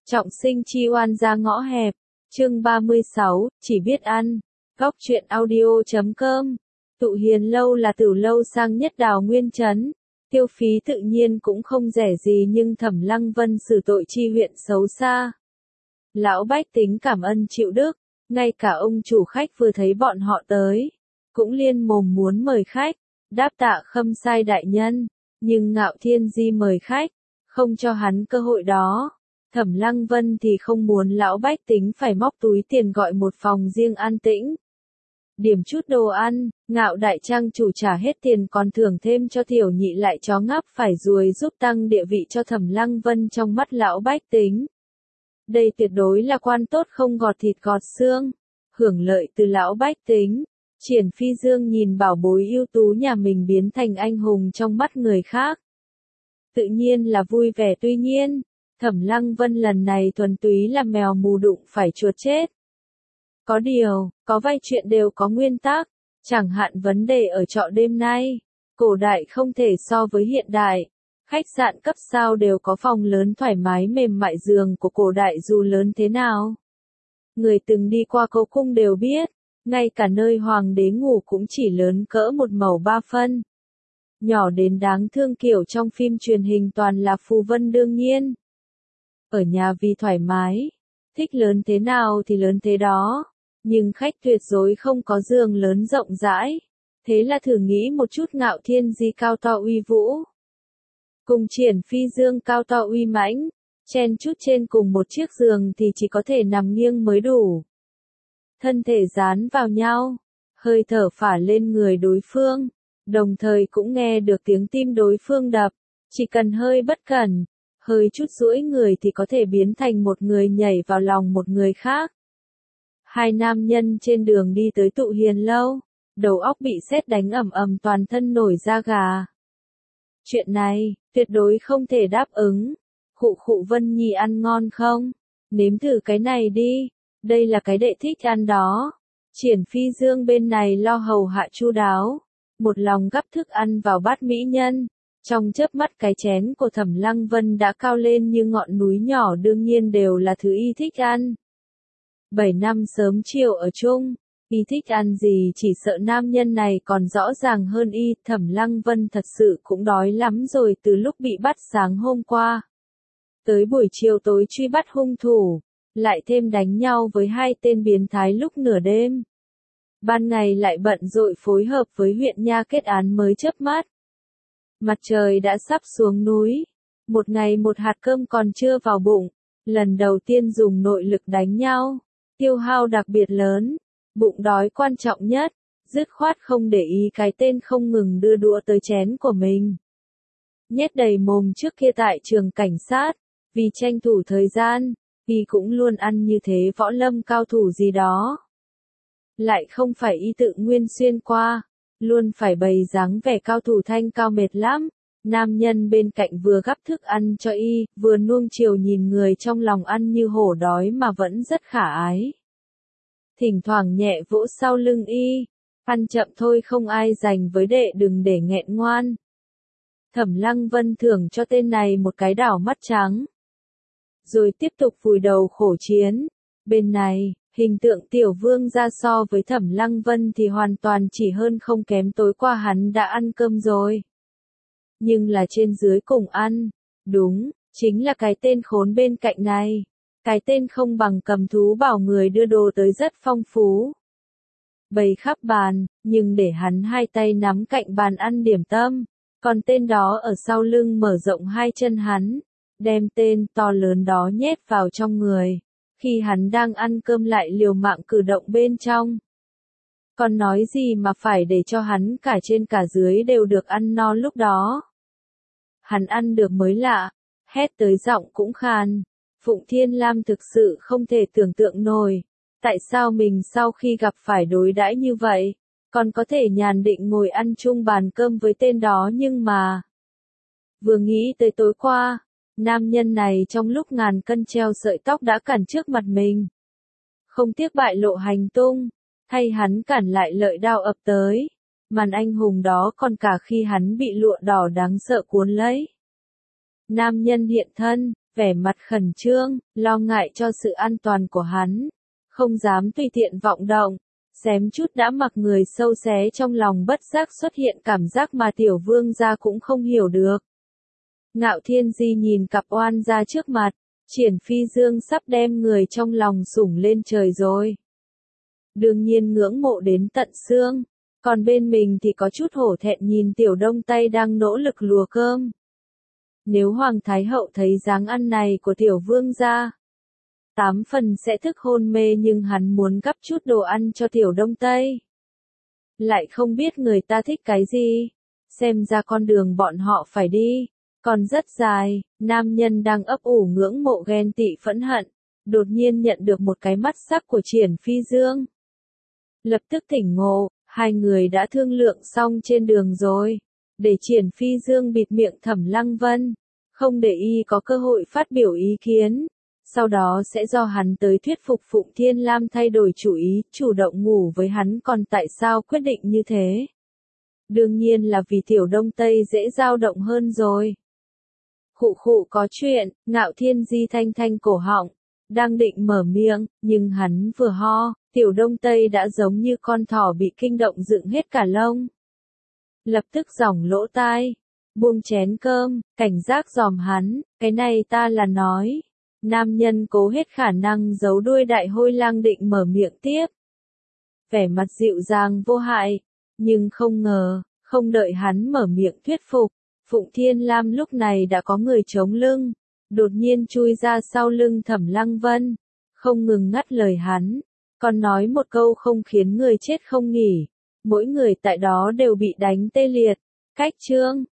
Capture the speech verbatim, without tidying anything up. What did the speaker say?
Trọng sinh chi oan ra ngõ hẹp, chương ba mươi sáu, chỉ biết ăn. Góc truyện audio chấm com. Tụ Hiền lâu là tử lâu sang nhất Đào Nguyên trấn, tiêu phí tự nhiên cũng không rẻ gì, nhưng Thẩm Lăng Vân xử tội chi huyện xấu xa. Lão bách tính cảm ơn chịu đức, ngay cả ông chủ khách vừa thấy bọn họ tới, cũng liên mồm muốn mời khách, đáp tạ khâm sai đại nhân, nhưng Ngạo Thiên Di mời khách, không cho hắn cơ hội đó. Thẩm Lăng Vân thì không muốn lão bách tính phải móc túi tiền gọi một phòng riêng an tĩnh. Điểm chút đồ ăn, Ngạo đại trang chủ trả hết tiền còn thưởng thêm cho tiểu nhị lại chó ngáp phải ruồi giúp tăng địa vị cho Thẩm Lăng Vân trong mắt lão bách tính. Đây tuyệt đối là quan tốt không gọt thịt gọt xương, hưởng lợi từ lão bách tính. Triển Phi Dương nhìn bảo bối ưu tú nhà mình biến thành anh hùng trong mắt người khác, tự nhiên là vui vẻ. Tuy nhiên, Thẩm Lăng Vân lần này thuần túy là mèo mù đụng phải chuột chết. Có điều, có vài chuyện đều có nguyên tắc, chẳng hạn vấn đề ở trọ đêm nay, cổ đại không thể so với hiện đại. Khách sạn cấp sao đều có phòng lớn thoải mái mềm mại, giường của cổ đại dù lớn thế nào. Người từng đi qua cố cung đều biết, ngay cả nơi hoàng đế ngủ cũng chỉ lớn cỡ một mẩu ba phân. Nhỏ đến đáng thương kiểu trong phim truyền hình toàn là phù vân. Đương nhiên, ở nhà vì thoải mái, thích lớn thế nào thì lớn thế đó, nhưng khách tuyệt đối không có giường lớn rộng rãi. Thế là thử nghĩ một chút, Ngạo Thiên Di cao to uy vũ, cùng Triển Phi Dương cao to uy mãnh, chen chút trên cùng một chiếc giường thì chỉ có thể nằm nghiêng mới đủ. Thân thể dán vào nhau, hơi thở phả lên người đối phương, đồng thời cũng nghe được tiếng tim đối phương đập, chỉ cần hơi bất cẩn, hơi chút duỗi người thì có thể biến thành một người nhảy vào lòng một người khác. Hai nam nhân trên đường đi tới Tụ Hiền lâu, đầu óc bị sét đánh ầm ầm, toàn thân nổi da gà. Chuyện này, tuyệt đối không thể đáp ứng. Khụ khụ, Vân Nhi ăn ngon không? Nếm thử cái này đi, đây là cái đệ thích ăn đó. Triển Phi Dương bên này lo hầu hạ chu đáo, một lòng gắp thức ăn vào bát mỹ nhân. Trong chớp mắt cái chén của Thẩm Lăng Vân đã cao lên như ngọn núi nhỏ, đương nhiên đều là thứ y thích ăn. Bảy năm sớm chiều ở chung, y thích ăn gì chỉ sợ nam nhân này còn rõ ràng hơn y. Thẩm Lăng Vân thật sự cũng đói lắm rồi, từ lúc bị bắt sáng hôm qua, tới buổi chiều tối truy bắt hung thủ, lại thêm đánh nhau với hai tên biến thái lúc nửa đêm. Ban ngày lại bận rộn phối hợp với huyện nha kết án, mới chớp mắt. Mặt trời đã sắp xuống núi, một ngày một hạt cơm còn chưa vào bụng, lần đầu tiên dùng nội lực đánh nhau, tiêu hao đặc biệt lớn, bụng đói quan trọng nhất, dứt khoát không để ý cái tên không ngừng đưa đũa tới chén của mình. Nhét đầy mồm. Trước kia tại trường cảnh sát, vì tranh thủ thời gian, y cũng luôn ăn như thế, võ lâm cao thủ gì đó. Lại không phải y tự nguyên xuyên qua, luôn phải bày dáng vẻ cao thủ thanh cao mệt lắm. Nam nhân bên cạnh vừa gắp thức ăn cho y, vừa nuông chiều nhìn người trong lòng ăn như hổ đói mà vẫn rất khả ái. Thỉnh thoảng nhẹ vỗ sau lưng y, ăn chậm thôi không ai giành với đệ, đừng để nghẹn ngoan. Thẩm Lăng Vân thưởng cho tên này một cái đảo mắt trắng, rồi tiếp tục vùi đầu khổ chiến. Bên này, hình tượng tiểu vương ra so với Thẩm Lăng Vân thì hoàn toàn chỉ hơn không kém, tối qua hắn đã ăn cơm rồi. Nhưng là trên dưới cùng ăn, đúng, chính là cái tên khốn bên cạnh này. Cái tên không bằng cầm thú bảo người đưa đồ tới rất phong phú, bày khắp bàn, nhưng để hắn hai tay nắm cạnh bàn ăn điểm tâm, còn tên đó ở sau lưng mở rộng hai chân hắn, đem tên to lớn đó nhét vào trong người. Khi hắn đang ăn cơm lại liều mạng cử động bên trong. Còn nói gì mà phải để cho hắn cả trên cả dưới đều được ăn no lúc đó. Hắn ăn được mới lạ, hét tới giọng cũng khàn. Phụng Thiên Lam thực sự không thể tưởng tượng nổi, tại sao mình sau khi gặp phải đối đãi như vậy, còn có thể nhàn định ngồi ăn chung bàn cơm với tên đó. Nhưng mà, vừa nghĩ tới tối qua, nam nhân này trong lúc ngàn cân treo sợi tóc đã cản trước mặt mình, không tiếc bại lộ hành tung, thay hắn cản lại lợi đao ập tới. Màn anh hùng đó còn cả khi hắn bị lụa đỏ đáng sợ cuốn lấy. Nam nhân hiện thân, vẻ mặt khẩn trương, lo ngại cho sự an toàn của hắn, không dám tùy tiện vọng động, xém chút đã mặc người sâu xé trong lòng bất giác xuất hiện cảm giác mà tiểu vương gia cũng không hiểu được. Ngạo Thiên Di nhìn cặp oan gia trước mặt, Triển Phi Dương sắp đem người trong lòng sủng lên trời rồi. Đương nhiên ngưỡng mộ đến tận xương, còn bên mình thì có chút hổ thẹn nhìn tiểu đông tây đang nỗ lực lùa cơm. Nếu Hoàng Thái Hậu thấy dáng ăn này của tiểu vương gia, tám phần sẽ thức hôn mê, nhưng hắn muốn gắp chút đồ ăn cho tiểu đông tây. Lại không biết người ta thích cái gì, xem ra con đường bọn họ phải đi còn rất dài. Nam nhân đang ấp ủ ngưỡng mộ ghen tị phẫn hận, đột nhiên nhận được một cái mắt sắc của Triển Phi Dương. Lập tức tỉnh ngộ, hai người đã thương lượng xong trên đường rồi, để Triển Phi Dương bịt miệng Thẩm Lăng Vân, không để y có cơ hội phát biểu ý kiến. Sau đó sẽ do hắn tới thuyết phục Phụng Thiên Lam thay đổi chủ ý, chủ động ngủ với hắn. Còn tại sao quyết định như thế? Đương nhiên là vì tiểu đông tây dễ dao động hơn rồi. Khụ khụ có chuyện, Ngạo Thiên Di thanh thanh cổ họng, đang định mở miệng, nhưng hắn vừa ho, tiểu đông tây đã giống như con thỏ bị kinh động dựng hết cả lông. Lập tức giỏng lỗ tai, buông chén cơm, cảnh giác dòm hắn, cái này ta là nói. Nam nhân cố hết khả năng giấu đuôi đại hôi lang định mở miệng tiếp. Vẻ mặt dịu dàng vô hại, nhưng không ngờ, không đợi hắn mở miệng thuyết phục, Phụng Thiên Lam lúc này đã có người chống lưng, đột nhiên chui ra sau lưng Thẩm Lăng Vân, không ngừng ngắt lời hắn, còn nói một câu không khiến người chết không nghỉ, mỗi người tại đó đều bị đánh tê liệt. Cách chương